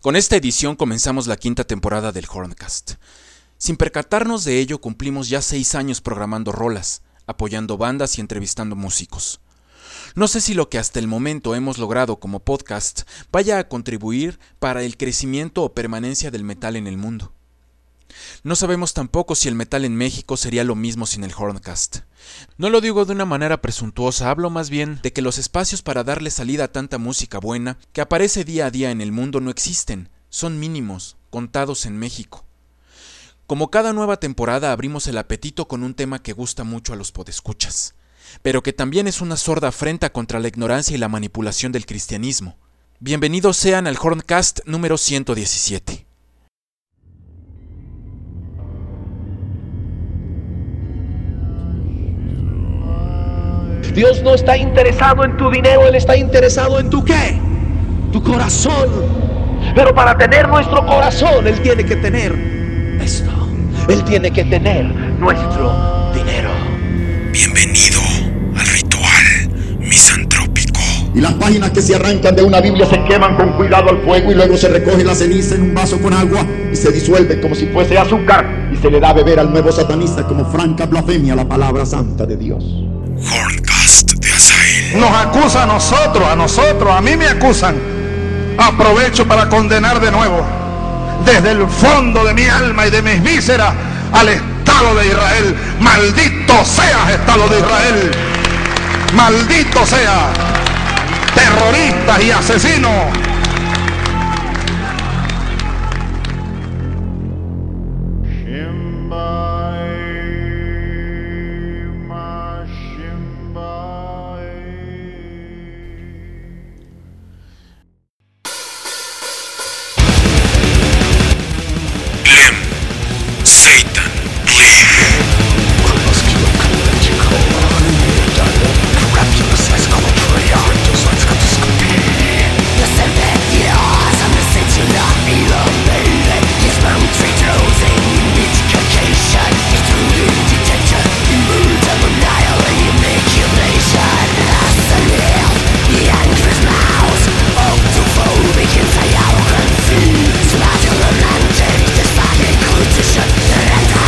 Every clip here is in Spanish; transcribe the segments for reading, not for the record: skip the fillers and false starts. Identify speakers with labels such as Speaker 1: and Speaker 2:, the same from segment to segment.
Speaker 1: Con esta edición comenzamos la quinta temporada del Horncast. Sin percatarnos de ello, cumplimos ya 6 años programando rolas, apoyando bandas y entrevistando músicos. No sé si lo que hasta el momento hemos logrado como podcast vaya a contribuir para el crecimiento o permanencia del metal en el mundo. No sabemos tampoco si el metal en México sería lo mismo sin el Horncast. No lo digo de una manera presuntuosa, hablo más bien de que los espacios para darle salida a tanta música buena que aparece día a día en el mundo no existen, son mínimos, contados en México. Como cada nueva temporada abrimos el apetito con un tema que gusta mucho a los podescuchas, pero que también es una sorda afrenta contra la ignorancia y la manipulación del cristianismo. Bienvenidos sean al Horncast número 117.
Speaker 2: Dios no está interesado en tu dinero, Él está interesado en tu ¿qué? Tu corazón. Pero para tener nuestro corazón, Él tiene que tener esto. Él tiene que tener nuestro dinero.
Speaker 1: Bienvenido al ritual misantrópico.
Speaker 3: Y las páginas que se arrancan de una Biblia se queman con cuidado al fuego y luego se recoge la ceniza en un vaso con agua y se disuelve como si fuese azúcar y se le da a beber al nuevo satanista como franca blasfemia la palabra santa de Dios.
Speaker 1: Horncast de Azael.
Speaker 4: Nos acusa a nosotros, a mí me acusan. Aprovecho para condenar de nuevo, desde el fondo de mi alma y de mis vísceras, al Estado de Israel. Maldito seas, Estado de Israel. Maldito sea, terroristas y asesinos.
Speaker 5: Survival romantic, this fucking competition.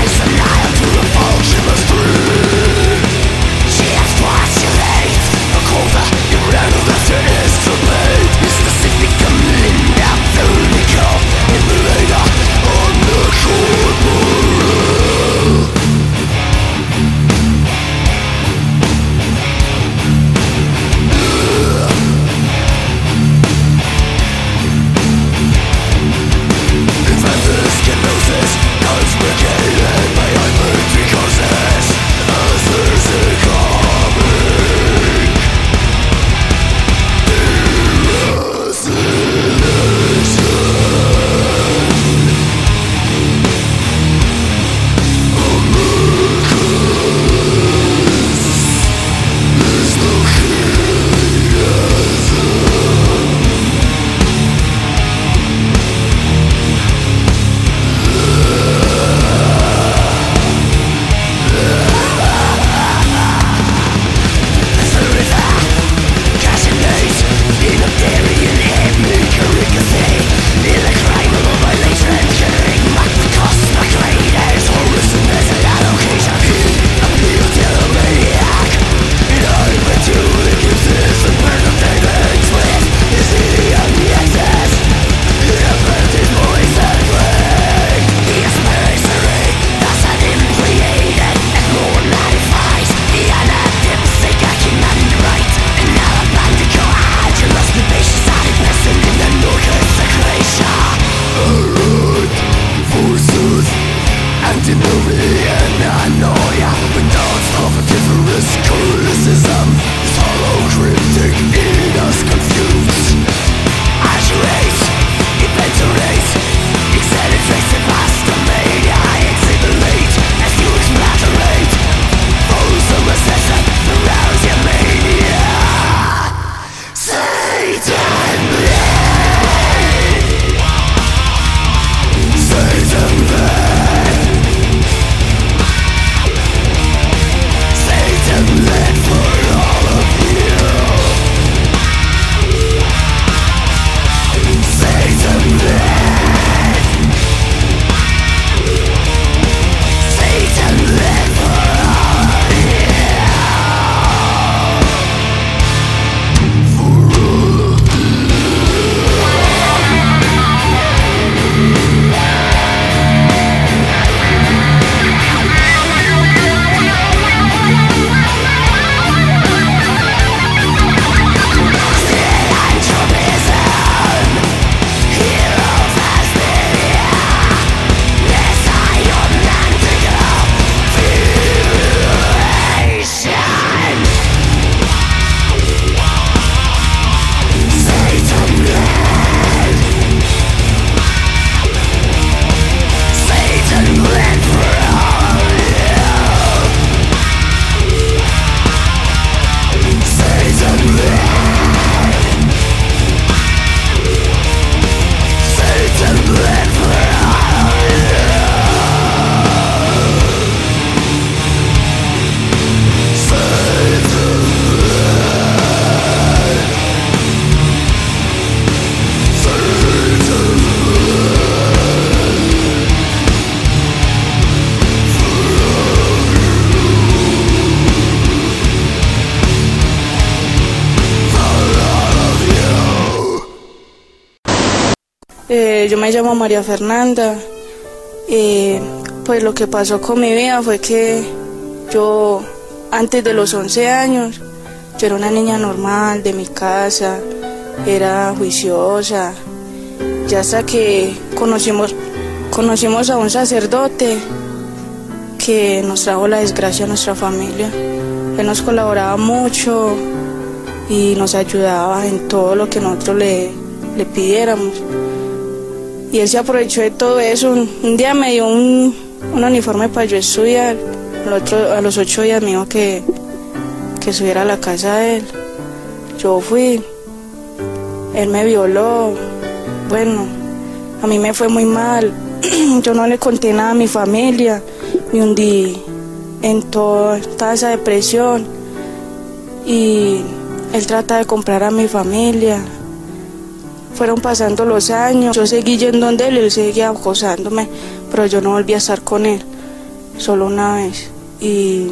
Speaker 5: Yo me llamo María Fernanda. Pues lo que pasó con mi vida fue que yo, antes de los 11 años, yo era una niña normal de mi casa, era juiciosa. Ya hasta que conocimos a un sacerdote que nos trajo la desgracia a nuestra familia. Él nos colaboraba mucho y nos ayudaba en todo lo que nosotros le pidiéramos. Y él se aprovechó de todo eso. Un día me dio un uniforme para yo estudiar. A los 8 días me dijo que subiera a la casa de él. Yo fui. Él me violó. Bueno, a mí me fue muy mal. Yo no le conté nada a mi familia. Me hundí en toda esa depresión. Y él trata de comprar a mi familia. Fueron pasando los años, yo seguí yendo donde él seguía acosándome, pero yo no volví a estar con él, solo una vez. Y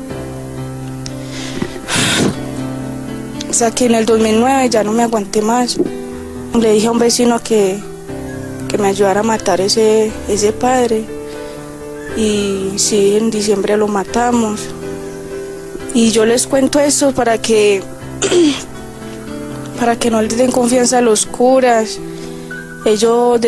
Speaker 5: o sea que en el 2009 ya no me aguanté más. Le dije a un vecino que me ayudara a matar ese padre. Y sí, en diciembre lo matamos. Y yo les cuento esto para que no les den confianza a los curas. Ellos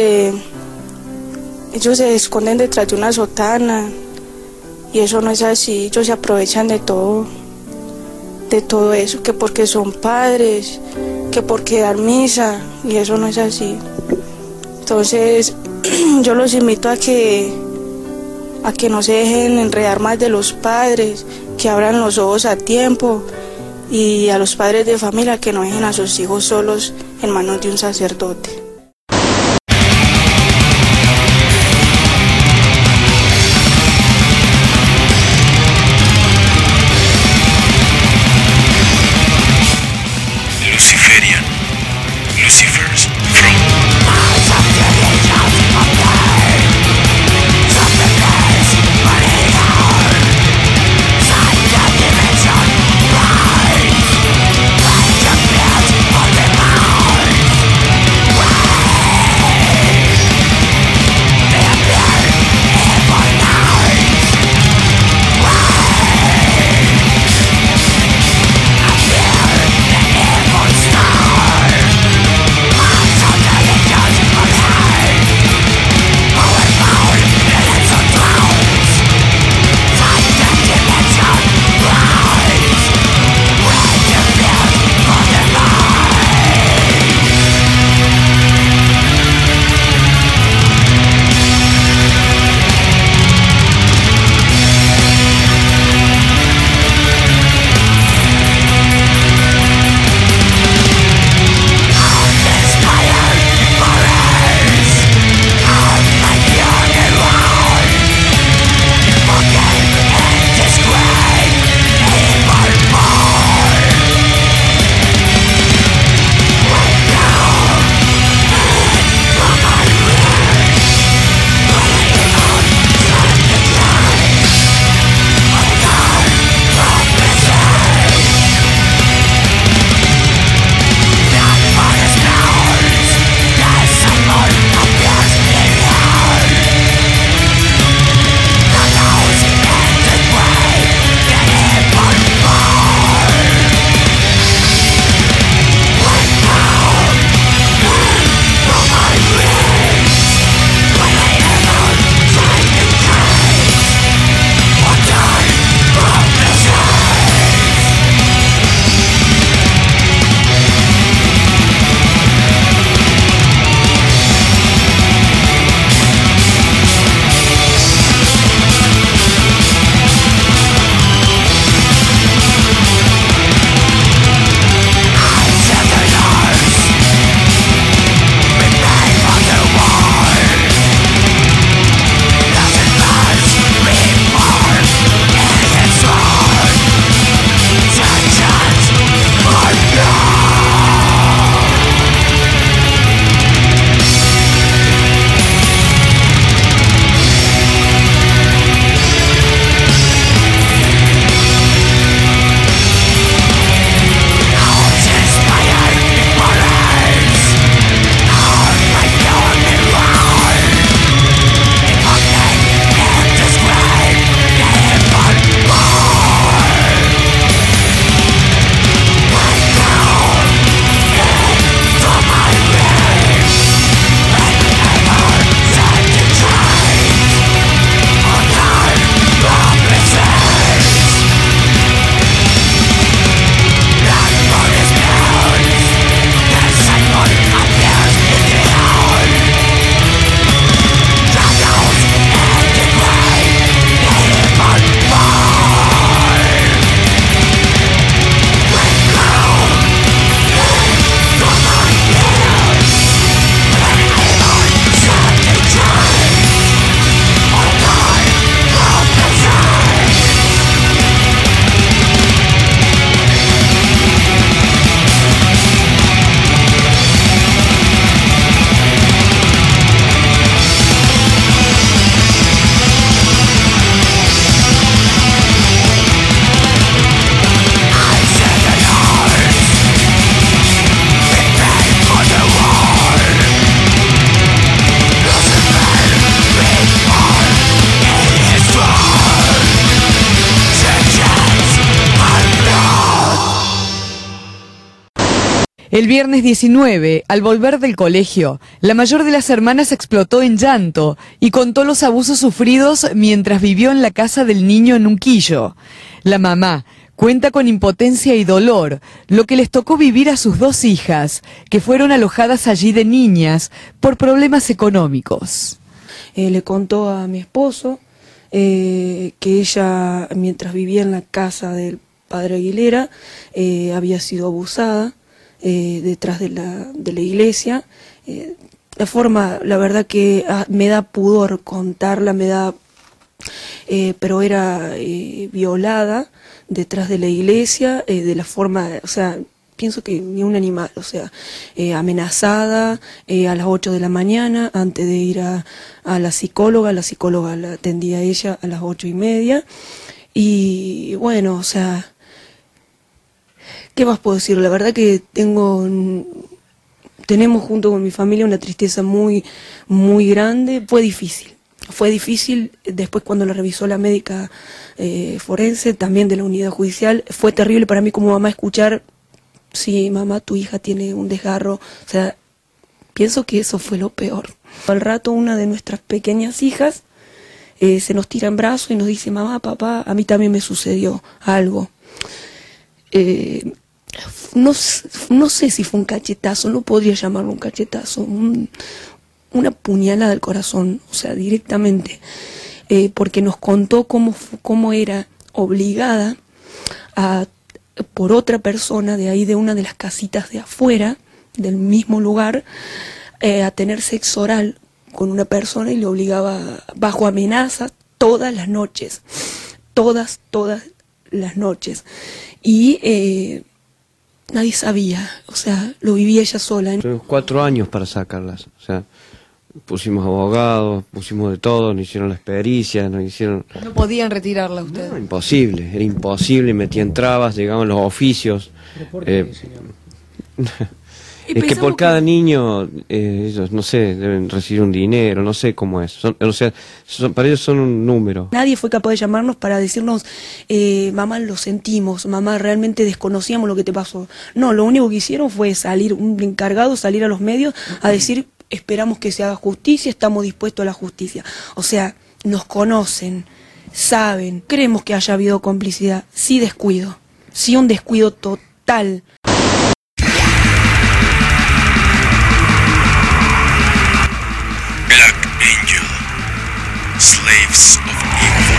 Speaker 5: se esconden detrás de una sotana y eso no es así. Ellos se aprovechan de todo eso, que porque son padres, que porque dan misa, y eso no es así. Entonces yo los invito a que no se dejen enredar más de los padres, que abran los ojos a tiempo, y a los padres de familia que no dejen a sus hijos solos en manos de un sacerdote.
Speaker 6: Luciferian, Lucifer's Throne. Wow.
Speaker 7: El viernes 19, al volver del colegio, la mayor de las hermanas explotó en llanto y contó los abusos sufridos mientras vivió en la casa del niño en Unquillo. La mamá cuenta con impotencia y dolor lo que les tocó vivir a sus 2 hijas, que fueron alojadas allí de niñas por problemas económicos.
Speaker 8: Le contó a mi esposo que ella, mientras vivía en la casa del padre Aguilera, había sido abusada detrás de la iglesia. La forma, la verdad que me da pudor contarla, pero era violada detrás de la iglesia, de la forma, o sea, pienso que ni un animal, o sea, amenazada a las 8 de la mañana antes de ir a la psicóloga la atendía a ella a las 8:30, y bueno, o sea, ¿qué más puedo decir? La verdad que tenemos junto con mi familia una tristeza muy, muy grande. Fue difícil después cuando la revisó la médica forense, también de la unidad judicial. Fue terrible para mí como mamá escuchar, sí, mamá, tu hija tiene un desgarro. O sea, pienso que eso fue lo peor. Al rato una de nuestras pequeñas hijas se nos tira en brazos y nos dice, mamá, papá, a mí también me sucedió algo. No sé si fue un cachetazo, no podría llamarlo un cachetazo, una puñalada al corazón, o sea, directamente, porque nos contó cómo era obligada por otra persona de ahí, de una de las casitas de afuera, del mismo lugar, a tener sexo oral con una persona y le obligaba bajo amenaza todas las noches, todas las noches. Y nadie sabía, o sea, lo vivía ella sola.
Speaker 9: Tuvimos 4 años para sacarlas, o sea, pusimos abogados, pusimos de todo, nos hicieron las pericias, nos hicieron...
Speaker 7: ¿No podían retirarla ustedes?
Speaker 9: No, imposible, era imposible, metían trabas, llegaban los oficios.
Speaker 10: ¿Pero por qué, señor?
Speaker 9: Es que por cada niño, ellos, no sé, deben recibir un dinero, no sé cómo es. Para ellos son un número.
Speaker 8: Nadie fue capaz de llamarnos para decirnos, mamá, lo sentimos, mamá, realmente desconocíamos lo que te pasó. No, lo único que hicieron fue un encargado salir a los medios a decir, esperamos que se haga justicia, estamos dispuestos a la justicia. O sea, nos conocen, saben, creemos que haya habido complicidad, sí descuido, sí un descuido total.
Speaker 6: Black Angel, Slaves of Evil.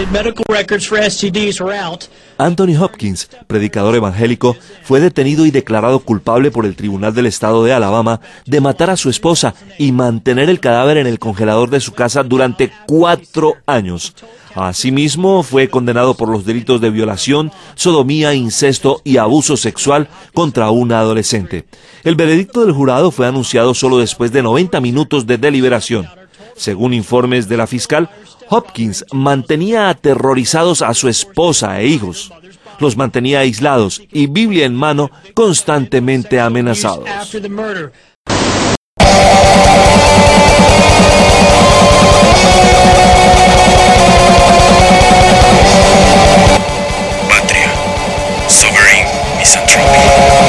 Speaker 10: Anthony Hopkins, predicador evangélico, fue detenido y declarado culpable por el Tribunal del Estado de Alabama de matar a su esposa y mantener el cadáver en el congelador de su casa durante 4 años. Asimismo, fue condenado por los delitos de violación, sodomía, incesto y abuso sexual contra una adolescente. El veredicto del jurado fue anunciado solo después de 90 minutos de deliberación. Según informes de la fiscal, Hopkins mantenía aterrorizados a su esposa e hijos. Los mantenía aislados y, Biblia en mano, constantemente amenazados.
Speaker 6: Patria. Sovereign Misanthropy.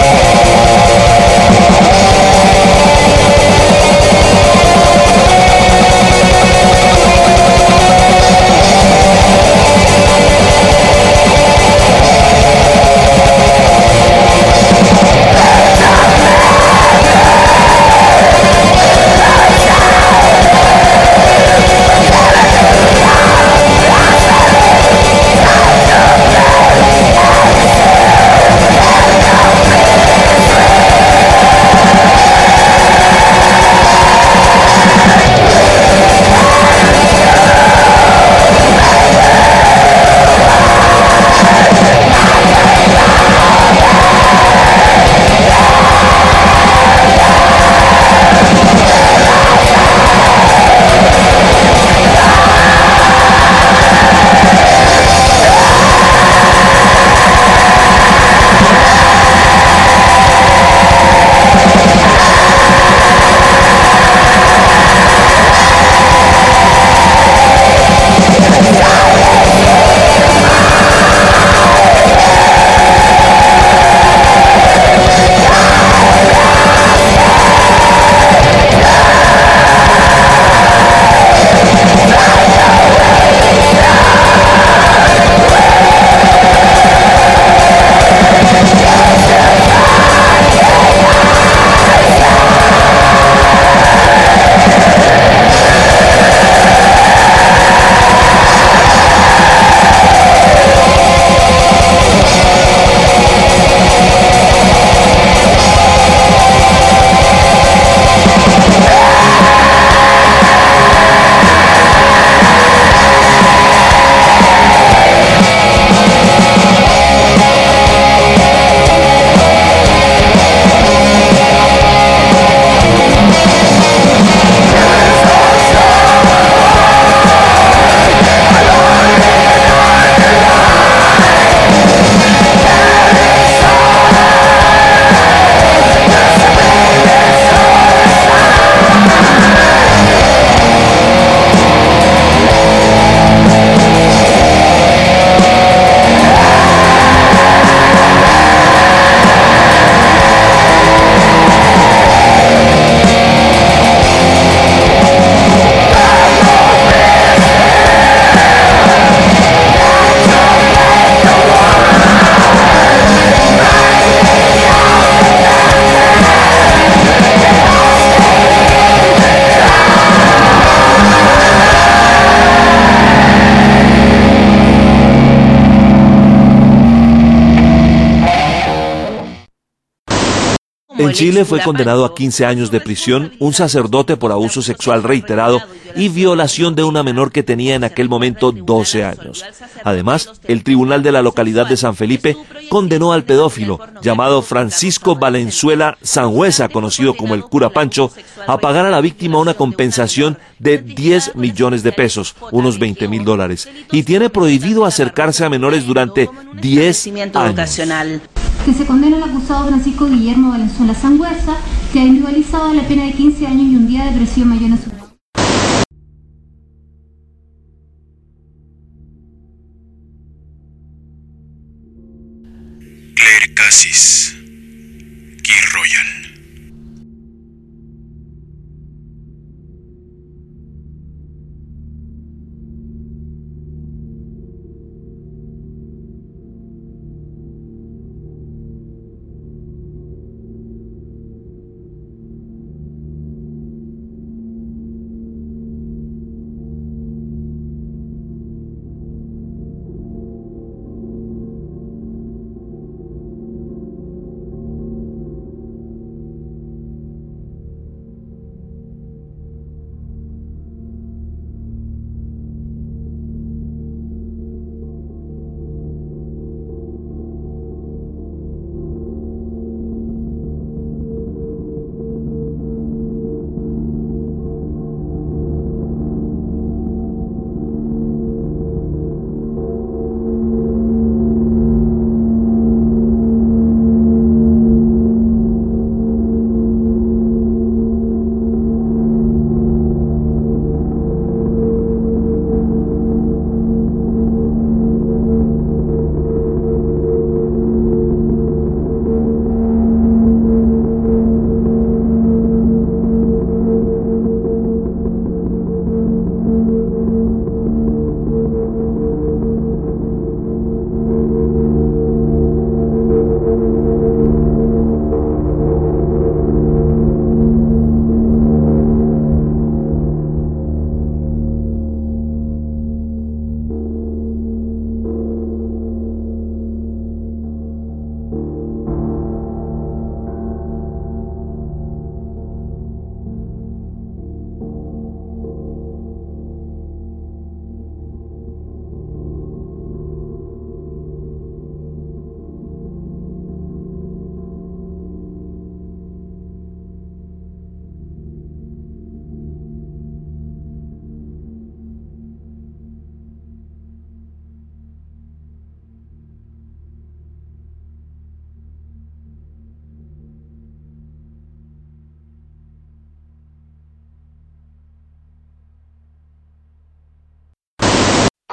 Speaker 10: En Chile fue condenado a 15 años de prisión un sacerdote por abuso sexual reiterado y violación de una menor que tenía en aquel momento 12 años. Además, el tribunal de la localidad de San Felipe condenó al pedófilo, llamado Francisco Valenzuela Sangüesa, conocido como el cura Pancho, a pagar a la víctima una compensación de 10 millones de pesos, unos $20.000, y tiene prohibido acercarse a menores durante 10 años.
Speaker 11: Que se condena al acusado Francisco Guillermo Valenzuela Sangüesa, se ha individualizado a la pena de 15 años y un día de prisión mayor en su...
Speaker 6: Claire Cassis, Key Royal.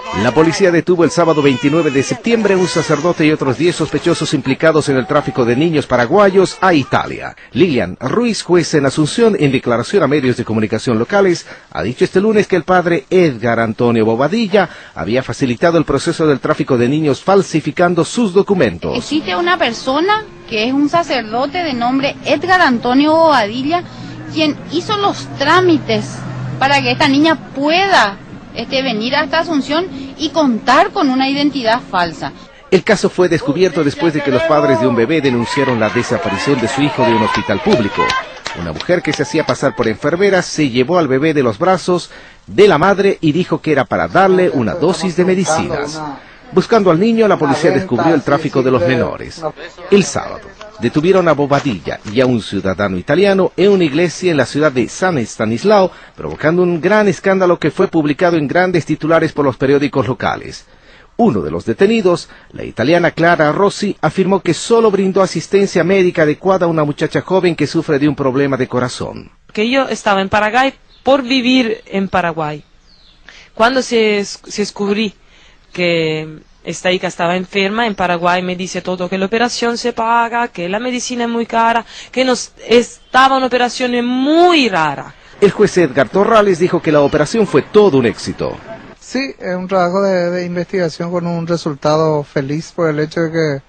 Speaker 12: La policía detuvo el sábado 29 de septiembre a un sacerdote y otros 10 sospechosos implicados en el tráfico de niños paraguayos a Italia. Lilian Ruiz, juez en Asunción, en declaración a medios de comunicación locales, ha dicho este lunes que el padre Edgar Antonio Bobadilla había facilitado el proceso del tráfico de niños falsificando sus documentos.
Speaker 13: Existe una persona que es un sacerdote de nombre Edgar Antonio Bobadilla, quien hizo los trámites para que esta niña pueda venir hasta Asunción y contar con una identidad falsa.
Speaker 12: El caso fue descubierto después de que los padres de un bebé denunciaron la desaparición de su hijo de un hospital público. Una mujer que se hacía pasar por enfermera se llevó al bebé de los brazos de la madre y dijo que era para darle una dosis de medicinas. Buscando al niño, la policía descubrió el tráfico de los menores. El sábado, detuvieron a Bobadilla y a un ciudadano italiano en una iglesia en la ciudad de San Estanislao, provocando un gran escándalo que fue publicado en grandes titulares por los periódicos locales. Uno de los detenidos, la italiana Clara Rossi, afirmó que solo brindó asistencia médica adecuada a una muchacha joven que sufre de un problema de corazón.
Speaker 14: Que yo estaba en Paraguay por vivir en Paraguay. Cuando se descubrí que esta hija estaba enferma, en Paraguay me dice todo que la operación se paga, que la medicina es muy cara, que estaba una operación muy rara.
Speaker 12: El juez Edgar Torrales dijo que la operación fue todo un éxito.
Speaker 15: Sí, es un trabajo de investigación con un resultado feliz por el hecho de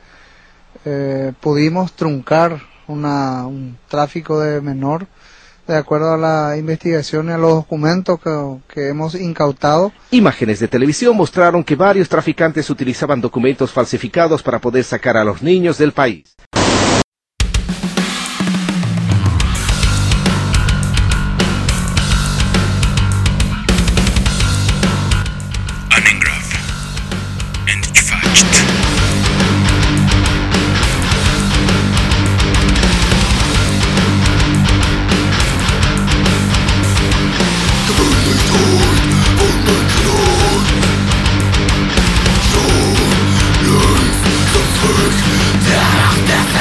Speaker 15: que pudimos truncar un tráfico de menor de acuerdo a la investigación y a los documentos que hemos incautado.
Speaker 12: Imágenes de televisión mostraron que varios traficantes utilizaban documentos falsificados para poder sacar a los niños del país.
Speaker 16: Der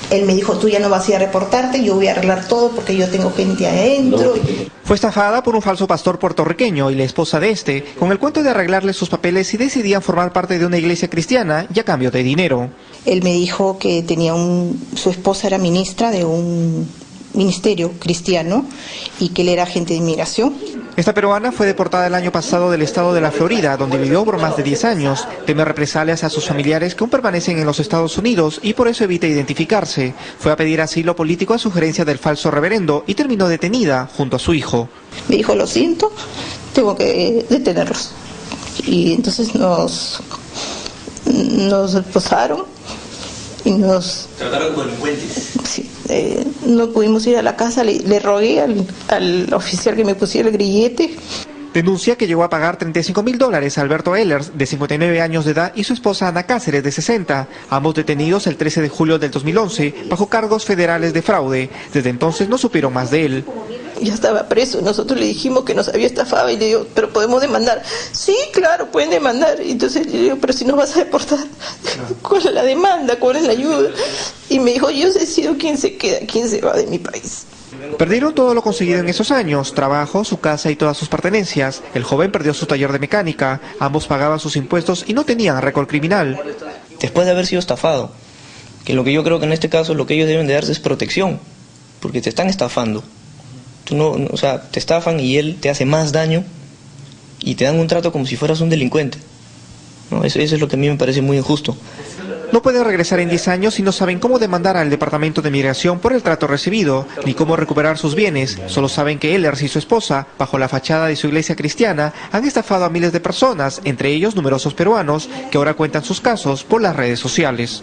Speaker 16: Él me dijo, tú ya no vas a ir a reportarte, yo voy a arreglar todo porque yo tengo gente adentro.
Speaker 17: Fue estafada por un falso pastor puertorriqueño y la esposa de este, con el cuento de arreglarle sus papeles si decidían formar parte de una iglesia cristiana y a cambio de dinero.
Speaker 16: Él me dijo que tenía su esposa era ministra de un ministerio cristiano y que él era agente de inmigración.
Speaker 17: Esta peruana fue deportada el año pasado del estado de la Florida, donde vivió por más de 10 años. Teme represalias a sus familiares que aún permanecen en los Estados Unidos y por eso evita identificarse. Fue a pedir asilo político a sugerencia del falso reverendo y terminó detenida junto a su hijo.
Speaker 16: Me dijo, lo siento, tengo que detenerlos. Y entonces nos esposaron y nos
Speaker 18: trataron como delincuentes.
Speaker 16: Sí, no pudimos ir a la casa, le rogué al oficial que me pusiera el grillete.
Speaker 17: Denuncia que llegó a pagar $35,000 a Alberto Ehlers, de 59 años de edad, y su esposa Ana Cáceres, de 60, ambos detenidos el 13 de julio del 2011 bajo cargos federales de fraude. Desde entonces no supieron más de él.
Speaker 16: Ya estaba preso, nosotros le dijimos que nos había estafado y le digo, pero podemos demandar. Sí, claro, pueden demandar. Y entonces le digo, pero si nos vas a deportar, ¿cuál es la demanda? ¿Cuál es la ayuda? Y me dijo, yo decido quién se queda, quién se va de mi país.
Speaker 17: Perdieron todo lo conseguido en esos años, trabajo, su casa y todas sus pertenencias. El joven perdió su taller de mecánica, ambos pagaban sus impuestos y no tenían récord criminal.
Speaker 18: Después de haber sido estafado, que lo que yo creo que en este caso lo que ellos deben de darse es protección, porque te están estafando. Tú o sea, te estafan y él te hace más daño y te dan un trato como si fueras un delincuente. ¿No? Eso es lo que a mí me parece muy injusto.
Speaker 17: No pueden regresar en 10 años y no saben cómo demandar al Departamento de Migración por el trato recibido, ni cómo recuperar sus bienes. Solo saben que Ehlers y su esposa, bajo la fachada de su iglesia cristiana, han estafado a miles de personas, entre ellos numerosos peruanos, que ahora cuentan sus casos por las redes sociales.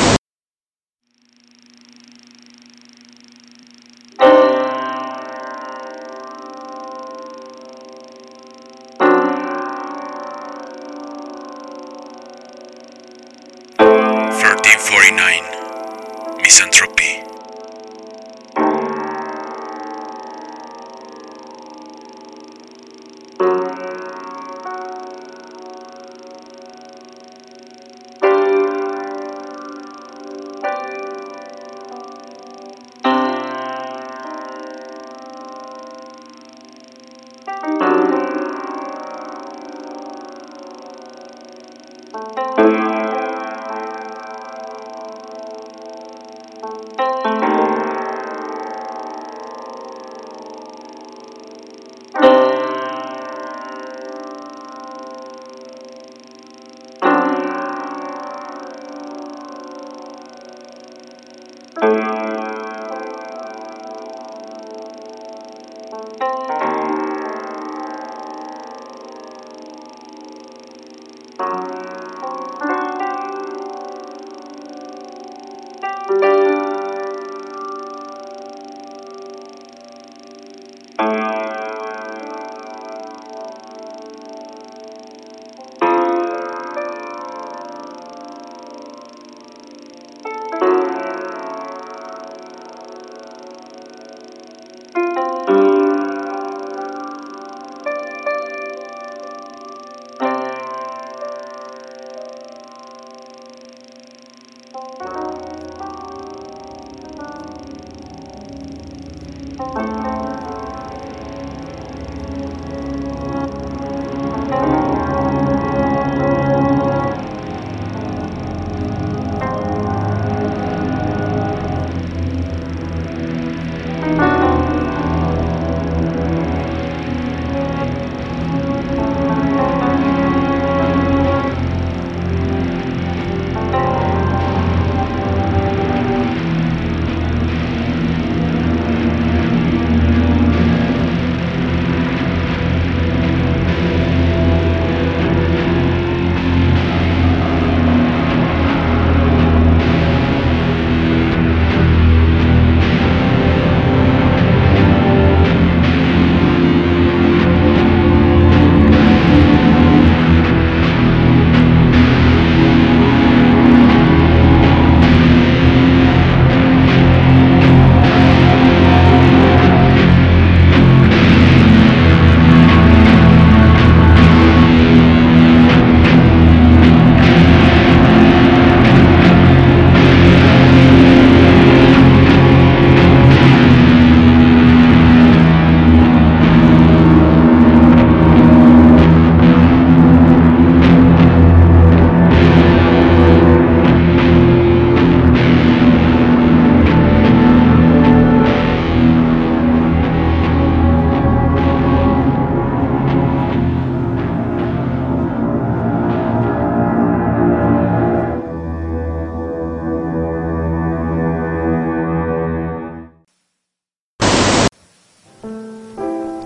Speaker 6: Misanthropy.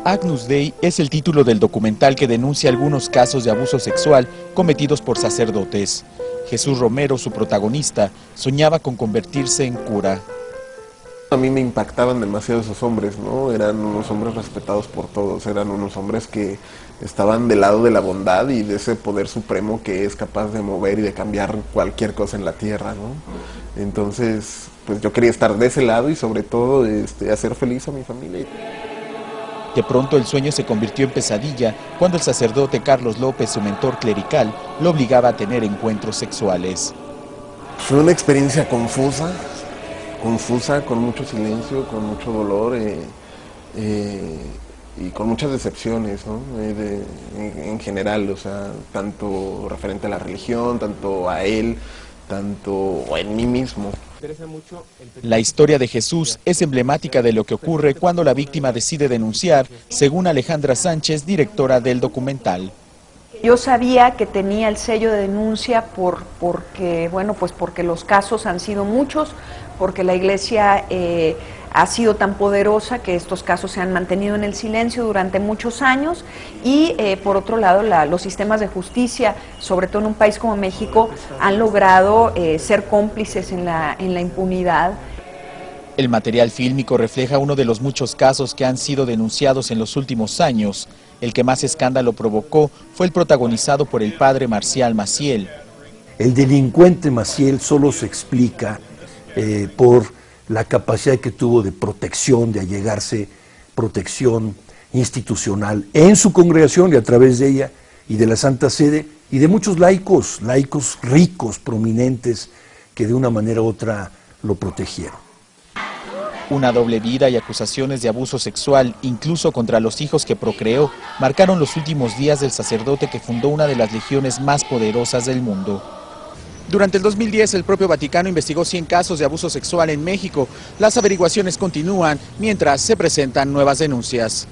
Speaker 19: Agnus Dei es el título del documental que denuncia algunos casos de abuso sexual cometidos por sacerdotes. Jesús Romero, su protagonista, soñaba con convertirse en cura.
Speaker 20: A mí me impactaban demasiado esos hombres, ¿no? Eran unos hombres respetados por todos, eran unos hombres que estaban del lado de la bondad y de ese poder supremo que es capaz de mover y de cambiar cualquier cosa en la tierra, ¿no? Entonces, pues yo quería estar de ese lado y sobre todo hacer feliz a mi familia.
Speaker 19: De pronto el sueño se convirtió en pesadilla cuando el sacerdote Carlos López, su mentor clerical, lo obligaba a tener encuentros sexuales.
Speaker 20: Fue una experiencia confusa, con mucho silencio, con mucho dolor y con muchas decepciones, ¿no? En general, o sea, tanto referente a la religión, tanto a él, tanto en mí mismo.
Speaker 19: La historia de Jesús es emblemática de lo que ocurre cuando la víctima decide denunciar, según Alejandra Sánchez, directora del documental.
Speaker 21: Yo sabía que tenía el sello de denuncia porque los casos han sido muchos, porque la Iglesia ha sido tan poderosa que estos casos se han mantenido en el silencio durante muchos años y por otro lado los sistemas de justicia, sobre todo en un país como México, han logrado ser cómplices en la impunidad.
Speaker 19: El material fílmico refleja uno de los muchos casos que han sido denunciados en los últimos años. El que más escándalo provocó fue el protagonizado por el padre Marcial Maciel.
Speaker 22: El delincuente Maciel solo se explica por la capacidad que tuvo de protección, de allegarse protección institucional en su congregación y a través de ella y de la Santa Sede y de muchos laicos ricos, prominentes, que de una manera u otra lo protegieron.
Speaker 19: Una doble vida y acusaciones de abuso sexual, incluso contra los hijos que procreó, marcaron los últimos días del sacerdote que fundó una de las legiones más poderosas del mundo. Durante el 2010, el propio Vaticano investigó 100 casos de abuso sexual en México. Las averiguaciones continúan mientras se presentan nuevas denuncias.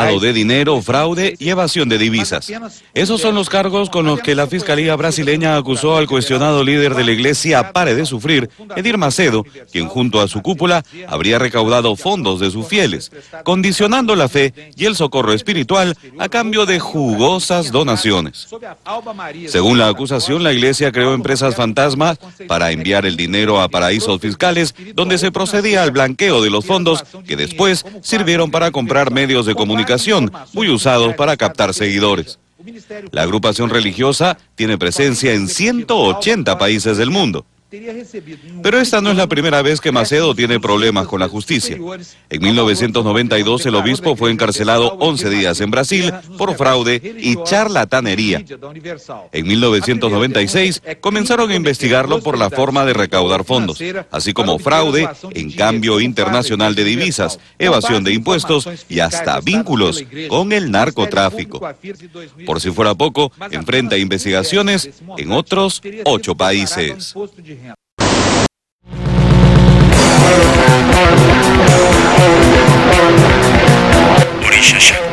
Speaker 2: lavado de dinero, fraude y evasión de divisas. Esos son los cargos con los que la Fiscalía brasileña acusó al cuestionado líder de la iglesia Pare de Sufrir, Edir Macedo, quien junto a su cúpula habría recaudado fondos de sus fieles, condicionando la fe y el socorro espiritual a cambio de jugosas donaciones. Según la acusación, la iglesia creó empresas fantasmas para enviar el dinero a paraísos fiscales, donde se procedía al blanqueo de los fondos que después sirvieron para comprar medios de comunicación, muy usados para captar seguidores. La agrupación religiosa tiene presencia en 180 países del mundo. Pero esta no es la primera vez que Macedo tiene problemas con la justicia. En 1992 el obispo fue encarcelado 11 días en Brasil por fraude y charlatanería. En 1996 comenzaron a investigarlo por la forma de recaudar fondos, así como fraude en cambio internacional de divisas, evasión de impuestos y hasta vínculos con el narcotráfico. Por si fuera poco, enfrenta investigaciones en otros 8 países.
Speaker 6: Orisha